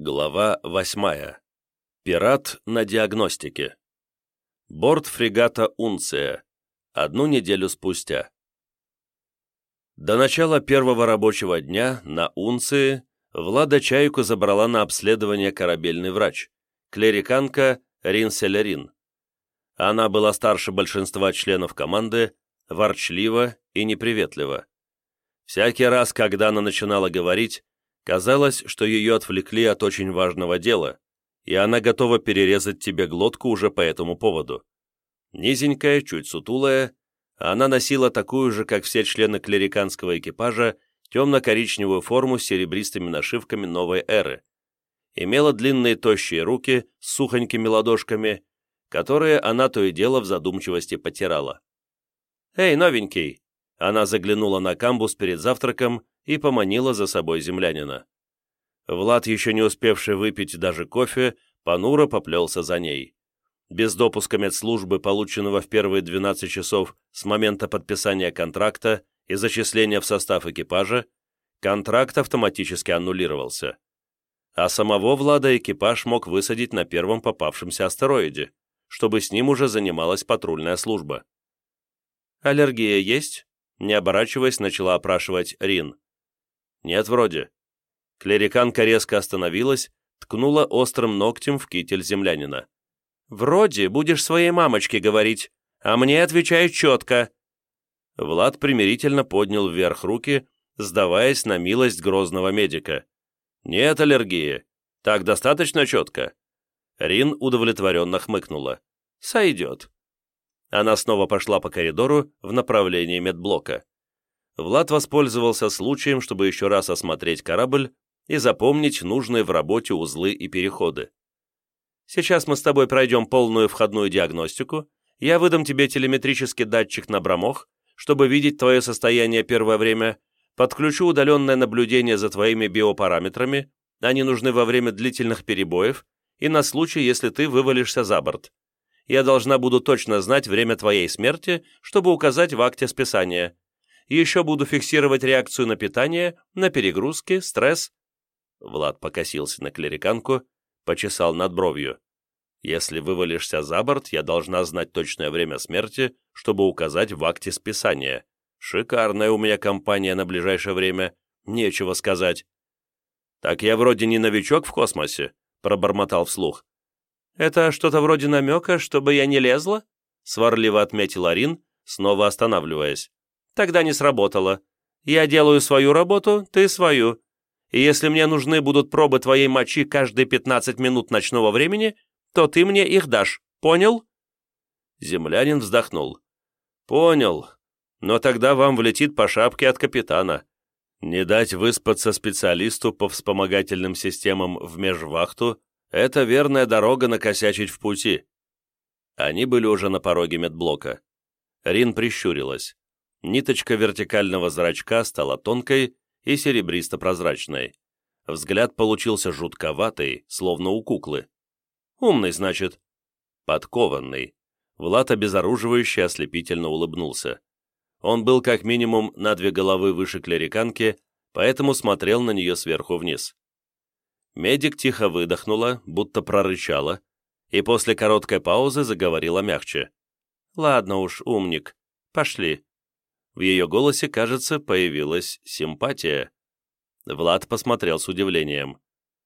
Глава 8. Пират на диагностике. Борт фрегата «Унция». Одну неделю спустя. До начала первого рабочего дня на «Унции» Влада Чайку забрала на обследование корабельный врач, клериканка Рин Селерин. Она была старше большинства членов команды, ворчлива и неприветлива. Всякий раз, когда она начинала говорить, казалось, что ее отвлекли от очень важного дела, и она готова перерезать тебе глотку уже по этому поводу. Низенькая, чуть сутулая, она носила такую же, как все члены клериканского экипажа, темно-коричневую форму с серебристыми нашивками новой эры. Имела длинные тощие руки с сухонькими ладошками, которые она то и дело в задумчивости потирала. «Эй, новенький!» Она заглянула на камбуз перед завтраком и поманила за собой землянина. Влад, еще не успевший выпить даже кофе, понуро поплелся за ней. Без допуска медслужбы, полученного в первые 12 часов с момента подписания контракта и зачисления в состав экипажа, контракт автоматически аннулировался. А самого Влада экипаж мог высадить на первом попавшемся астероиде, чтобы с ним уже занималась патрульная служба. «Аллергия есть?» Не оборачиваясь, начала опрашивать Рин. «Нет, вроде». Клериканка резко остановилась, ткнула острым ногтем в китель землянина. «Вроде будешь своей мамочке говорить, а мне отвечай четко». Влад примирительно поднял вверх руки, сдаваясь на милость грозного медика. «Нет аллергии. Так достаточно четко?» Рин удовлетворенно хмыкнула. «Сойдет». Она снова пошла по коридору в направлении медблока. Влад воспользовался случаем, чтобы еще раз осмотреть корабль и запомнить нужные в работе узлы и переходы. «Сейчас мы с тобой пройдем полную входную диагностику, я выдам тебе телеметрический датчик на бромох, чтобы видеть твое состояние первое время, подключу удаленное наблюдение за твоими биопараметрами, они нужны во время длительных перебоев и на случай, если ты вывалишься за борт. Я должна буду точно знать время твоей смерти, чтобы указать в акте списания. Еще буду фиксировать реакцию на питание, на перегрузки, стресс». Влад покосился на клериканку, почесал над бровью. «Если вывалишься за борт, я должна знать точное время смерти, чтобы указать в акте списания. Шикарная у меня компания на ближайшее время, нечего сказать». «Так я вроде не новичок в космосе», — пробормотал вслух. «Это что-то вроде намека, чтобы я не лезла?» — сварливо отметила Рин, снова останавливаясь. «Тогда не сработало. Я делаю свою работу, ты свою. И если мне нужны будут пробы твоей мочи каждые 15 минут ночного времени, то ты мне их дашь. Понял?» Землянин вздохнул. «Понял. Но тогда вам влетит по шапке от капитана. Не дать выспаться специалисту по вспомогательным системам в межвахту — это верная дорога накосячить в пути». Они были уже на пороге медблока. Рин прищурилась. Ниточка вертикального зрачка стала тонкой и серебристо-прозрачной. Взгляд получился жутковатый, словно у куклы. «Умный, значит?» «Подкованный». Влад обезоруживающе ослепительно улыбнулся. Он был как минимум на 2 головы выше клериканки, поэтому смотрел на нее сверху вниз. Медик тихо выдохнула, будто прорычала, и после короткой паузы заговорила мягче. «Ладно уж, умник, пошли». В ее голосе, кажется, появилась симпатия. Влад посмотрел с удивлением.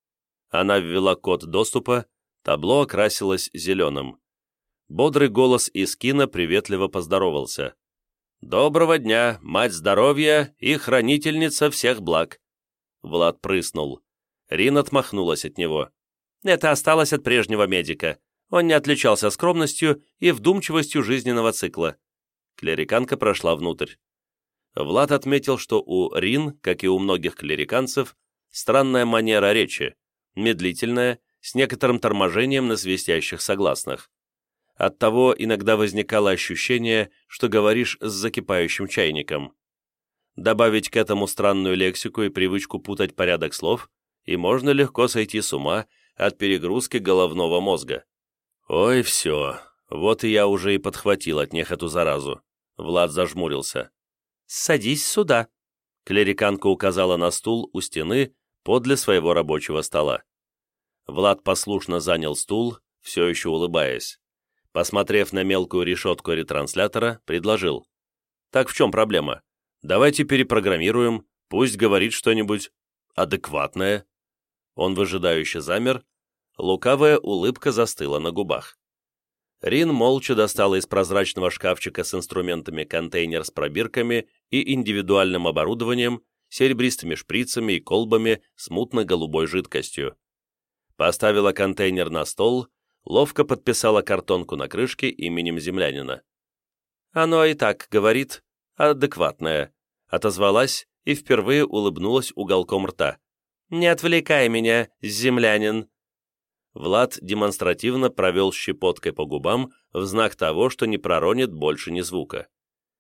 Она ввела код доступа, табло окрасилось зеленым. Бодрый голос Искина приветливо поздоровался. «Доброго дня, мать здоровья и хранительница всех благ». Влад прыснул. Рин отмахнулась от него. «Это осталось от прежнего медика. Он не отличался скромностью и вдумчивостью жизненного цикла». Клериканка прошла внутрь. Влад отметил, что у Рин, как и у многих клериканцев, странная манера речи, медлительная, с некоторым торможением на свистящих согласных. Оттого иногда возникало ощущение, что говоришь с закипающим чайником. Добавить к этому странную лексику и привычку путать порядок слов, и можно легко сойти с ума от перегрузки головного мозга. «Ой, все, вот и я уже и подхватил от них эту заразу». Влад зажмурился. «Садись сюда», — клериканка указала на стул у стены подле своего рабочего стола. Влад послушно занял стул, все еще улыбаясь. Посмотрев на мелкую решетку ретранслятора, предложил. «Так в чем проблема? Давайте перепрограммируем, пусть говорит что-нибудь адекватное». Он выжидающе замер, лукавая улыбка застыла на губах. Рин молча достала из прозрачного шкафчика с инструментами контейнер с пробирками и индивидуальным оборудованием, серебристыми шприцами и колбами с мутно-голубой жидкостью. Поставила контейнер на стол, ловко подписала картонку на крышке именем землянина. «Оно и так говорит, адекватное», — отозвалась и впервые улыбнулась уголком рта. «Не отвлекай меня, землянин!» Влад демонстративно провел щепоткой по губам в знак того, что не проронит больше ни звука.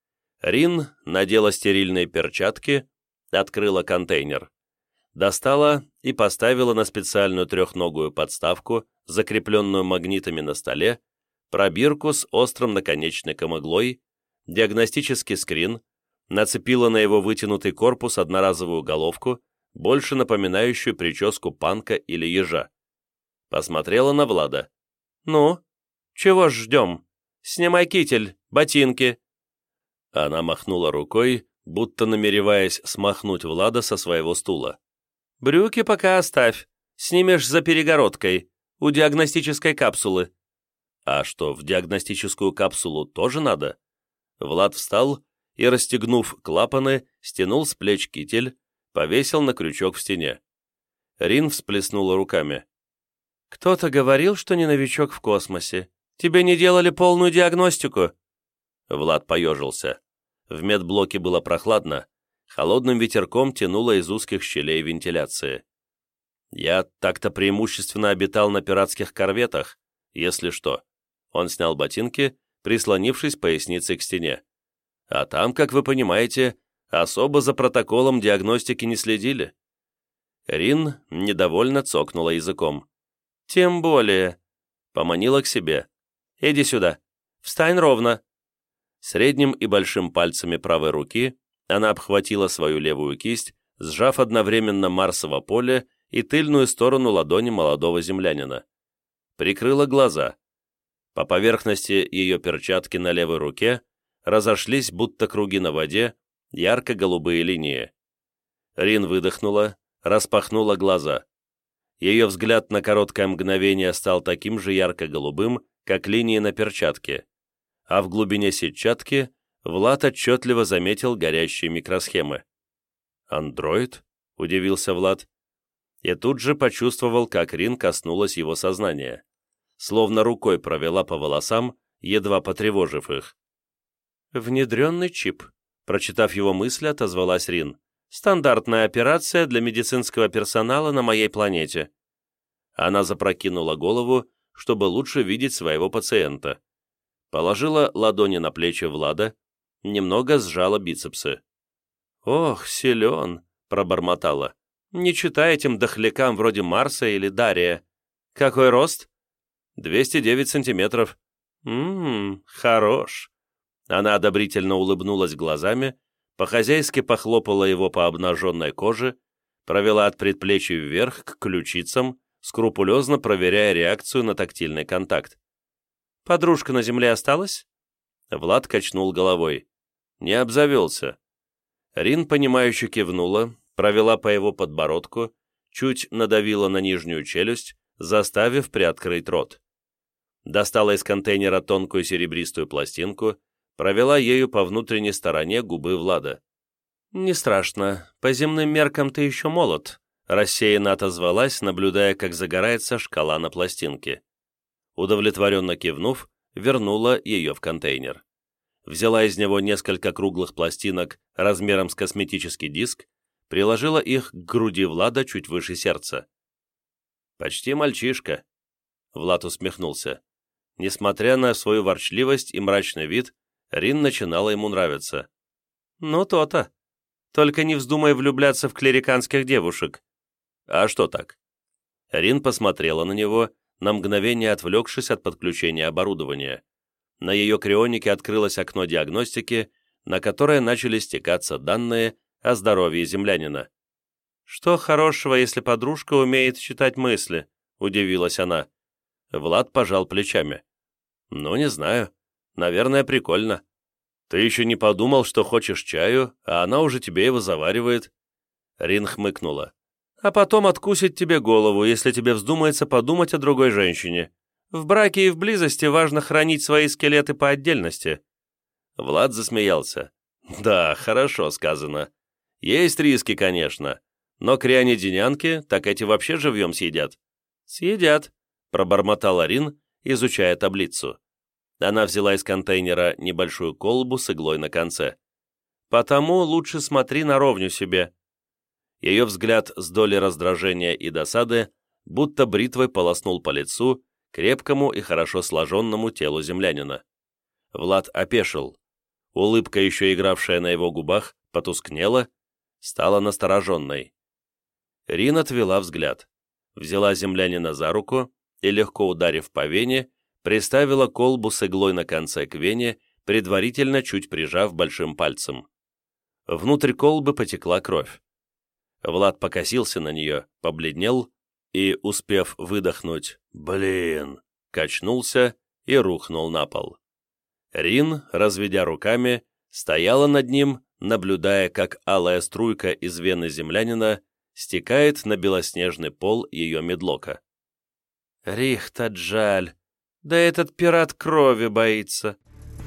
Рин надела стерильные перчатки, открыла контейнер. Достала и поставила на специальную трехногую подставку, закрепленную магнитами на столе, пробирку с острым наконечником иглой, диагностический скрин, нацепила на его вытянутый корпус одноразовую головку, больше напоминающую прическу панка или ежа. Посмотрела на Влада. «Ну, чего ж ждем? Снимай китель, ботинки!» Она махнула рукой, будто намереваясь смахнуть Влада со своего стула. «Брюки пока оставь, снимешь за перегородкой, у диагностической капсулы». «А что, в диагностическую капсулу тоже надо?» Влад встал и, расстегнув клапаны, стянул с плеч китель, повесил на крючок в стене. Рин всплеснула руками. «Кто-то говорил, что не новичок в космосе. Тебе не делали полную диагностику?» Влад поежился. В медблоке было прохладно, холодным ветерком тянуло из узких щелей вентиляции. «Я так-то преимущественно обитал на пиратских корветах, если что». Он снял ботинки, прислонившись поясницей к стене. «А там, как вы понимаете, особо за протоколом диагностики не следили». Рин недовольно цокнула языком. «Тем более», — поманила к себе. «Иди сюда. Встань ровно». Средним и большим пальцами правой руки она обхватила свою левую кисть, сжав одновременно Марсово поле и тыльную сторону ладони молодого землянина. Прикрыла глаза. По поверхности ее перчатки на левой руке разошлись, будто круги на воде, ярко-голубые линии. Рин выдохнула, распахнула глаза. Ее взгляд на короткое мгновение стал таким же ярко-голубым, как линии на перчатке, а в глубине сетчатки Влад отчетливо заметил горящие микросхемы. «Андроид?» — удивился Влад. И тут же почувствовал, как Рин коснулась его сознания. Словно рукой провела по волосам, едва потревожив их. «Внедренный чип», — прочитав его мысли, отозвалась Рин. «Стандартная операция для медицинского персонала на моей планете». Она запрокинула голову, чтобы лучше видеть своего пациента. Положила ладони на плечи Влада, немного сжала бицепсы. «Ох, силен», — пробормотала. «Не читай этим дохлякам вроде Марса или Дария. Какой рост?» 209 сантиметров. Хорош». Она одобрительно улыбнулась глазами, по-хозяйски похлопала его по обнаженной коже, провела от предплечья вверх к ключицам, скрупулезно проверяя реакцию на тактильный контакт. «Подружка на земле осталась?» Влад качнул головой. «Не обзавелся». Рин, понимающе кивнула, провела по его подбородку, чуть надавила на нижнюю челюсть, заставив приоткрыть рот. Достала из контейнера тонкую серебристую пластинку, провела ею по внутренней стороне губы Влада. «Не страшно, по земным меркам ты еще молод», рассеянно отозвалась, наблюдая, как загорается шкала на пластинке. Удовлетворенно кивнув, вернула ее в контейнер. Взяла из него несколько круглых пластинок размером с косметический диск, приложила их к груди Влада чуть выше сердца. «Почти мальчишка», — Влад усмехнулся. Несмотря на свою ворчливость и мрачный вид, Рин начинала ему нравиться. «Ну, то-то. Только не вздумай влюбляться в клериканских девушек». «А что так?» Рин посмотрела на него, на мгновение отвлекшись от подключения оборудования. На ее крионике открылось окно диагностики, на которое начали стекаться данные о здоровье землянина. «Что хорошего, если подружка умеет читать мысли? — удивилась она. Влад пожал плечами. «Ну, не знаю. Наверное, прикольно. Ты еще не подумал, что хочешь чаю, а она уже тебе его заваривает». Рин хмыкнула. «А потом откусит тебе голову, если тебе вздумается подумать о другой женщине. В браке и в близости важно хранить свои скелеты по отдельности». Влад засмеялся. «Да, хорошо сказано. Есть риски, конечно, но кряне-денянки, так эти вообще живьем съедят». «Съедят», — пробормотала Рин, изучая таблицу. Она взяла из контейнера небольшую колбу с иглой на конце. «Потому лучше смотри на ровню себе». Ее взгляд с долей раздражения и досады будто бритвой полоснул по лицу, крепкому и хорошо сложенному телу землянина. Влад опешил. Улыбка, еще игравшая на его губах, потускнела, стала настороженной. Рин отвела взгляд, взяла землянина за руку и, легко ударив по вене, приставила колбу с иглой на конце к вене, предварительно чуть прижав большим пальцем. Внутрь колбы потекла кровь. Влад покосился на нее, побледнел и, успев выдохнуть «Блин!», качнулся и рухнул на пол. Рин, разведя руками, стояла над ним, наблюдая, как алая струйка из вены землянина стекает на белоснежный пол ее медлока. «Рихтаджаль! Да этот пират крови боится!»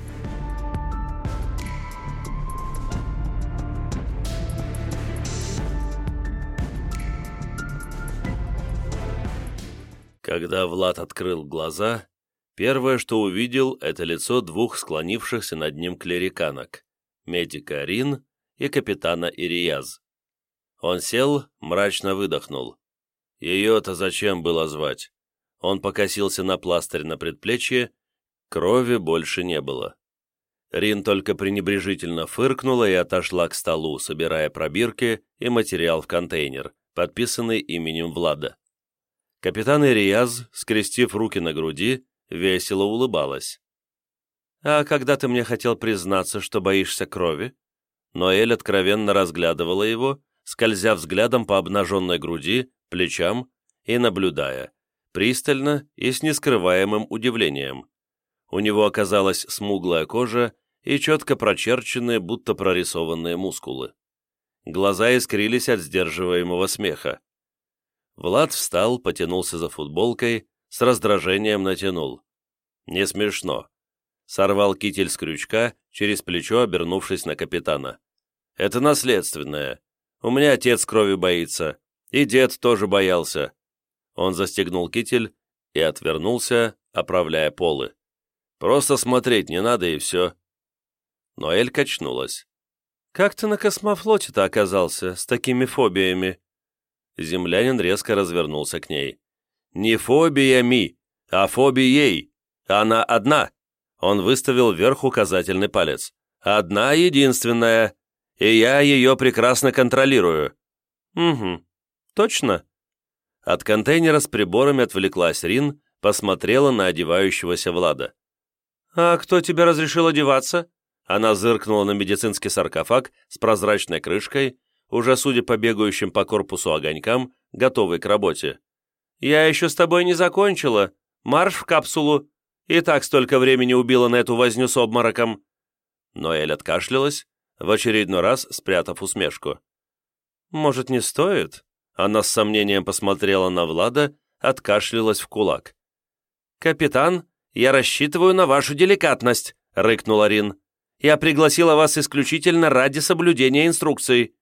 Когда Влад открыл глаза, первое, что увидел, это лицо двух склонившихся над ним клериканок, медика Рин и капитана Ирияз. Он сел, мрачно выдохнул. Ее-то зачем было звать? Он покосился на пластырь на предплечье, крови больше не было. Рин только пренебрежительно фыркнула и отошла к столу, собирая пробирки и материал в контейнер, подписанный именем Влада. Капитан Ирияз, скрестив руки на груди, весело улыбалась. «А когда ты мне хотел признаться, что боишься крови?» Ноэль откровенно разглядывала его, скользя взглядом по обнаженной груди, плечам и наблюдая, пристально и с нескрываемым удивлением. У него оказалась смуглая кожа и четко прочерченные, будто прорисованные мускулы. Глаза искрились от сдерживаемого смеха. Влад встал, потянулся за футболкой, с раздражением натянул. «Не смешно». Сорвал китель с крючка, через плечо обернувшись на капитана. «Это наследственное. У меня отец крови боится, и дед тоже боялся». Он застегнул китель и отвернулся, оправляя полы. «Просто смотреть не надо, и все». Ноэль качнулась. «Как ты на космофлоте-то оказался, с такими фобиями?» Землянин резко развернулся к ней. «Не фобиями, а фобией. Она одна». Он выставил вверх указательный палец. «Одна единственная, и я ее прекрасно контролирую». «Угу. Точно?» От контейнера с приборами отвлеклась Рин, посмотрела на одевающегося Влада. «А кто тебе разрешил одеваться?» Она зыркнула на медицинский саркофаг с прозрачной крышкой, уже, судя по бегающим по корпусу огонькам, готовый к работе. «Я еще с тобой не закончила. Марш в капсулу. И так столько времени убила на эту возню с обмороком». Ноэль откашлялась, в очередной раз спрятав усмешку. «Может, не стоит?» Она с сомнением посмотрела на Влада, откашлялась в кулак. «Капитан, я рассчитываю на вашу деликатность», — рыкнула Рин. «Я пригласила вас исключительно ради соблюдения инструкций».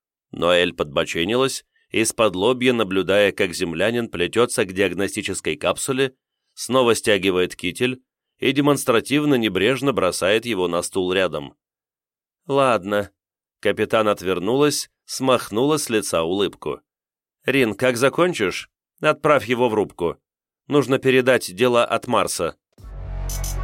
Ноэль подбоченилась, из-под лобья наблюдая, как землянин плетется к диагностической капсуле, снова стягивает китель и демонстративно небрежно бросает его на стул рядом. «Ладно». Капитан отвернулась, смахнула с лица улыбку. «Рин, как закончишь, отправь его в рубку. Нужно передать дела от Марса».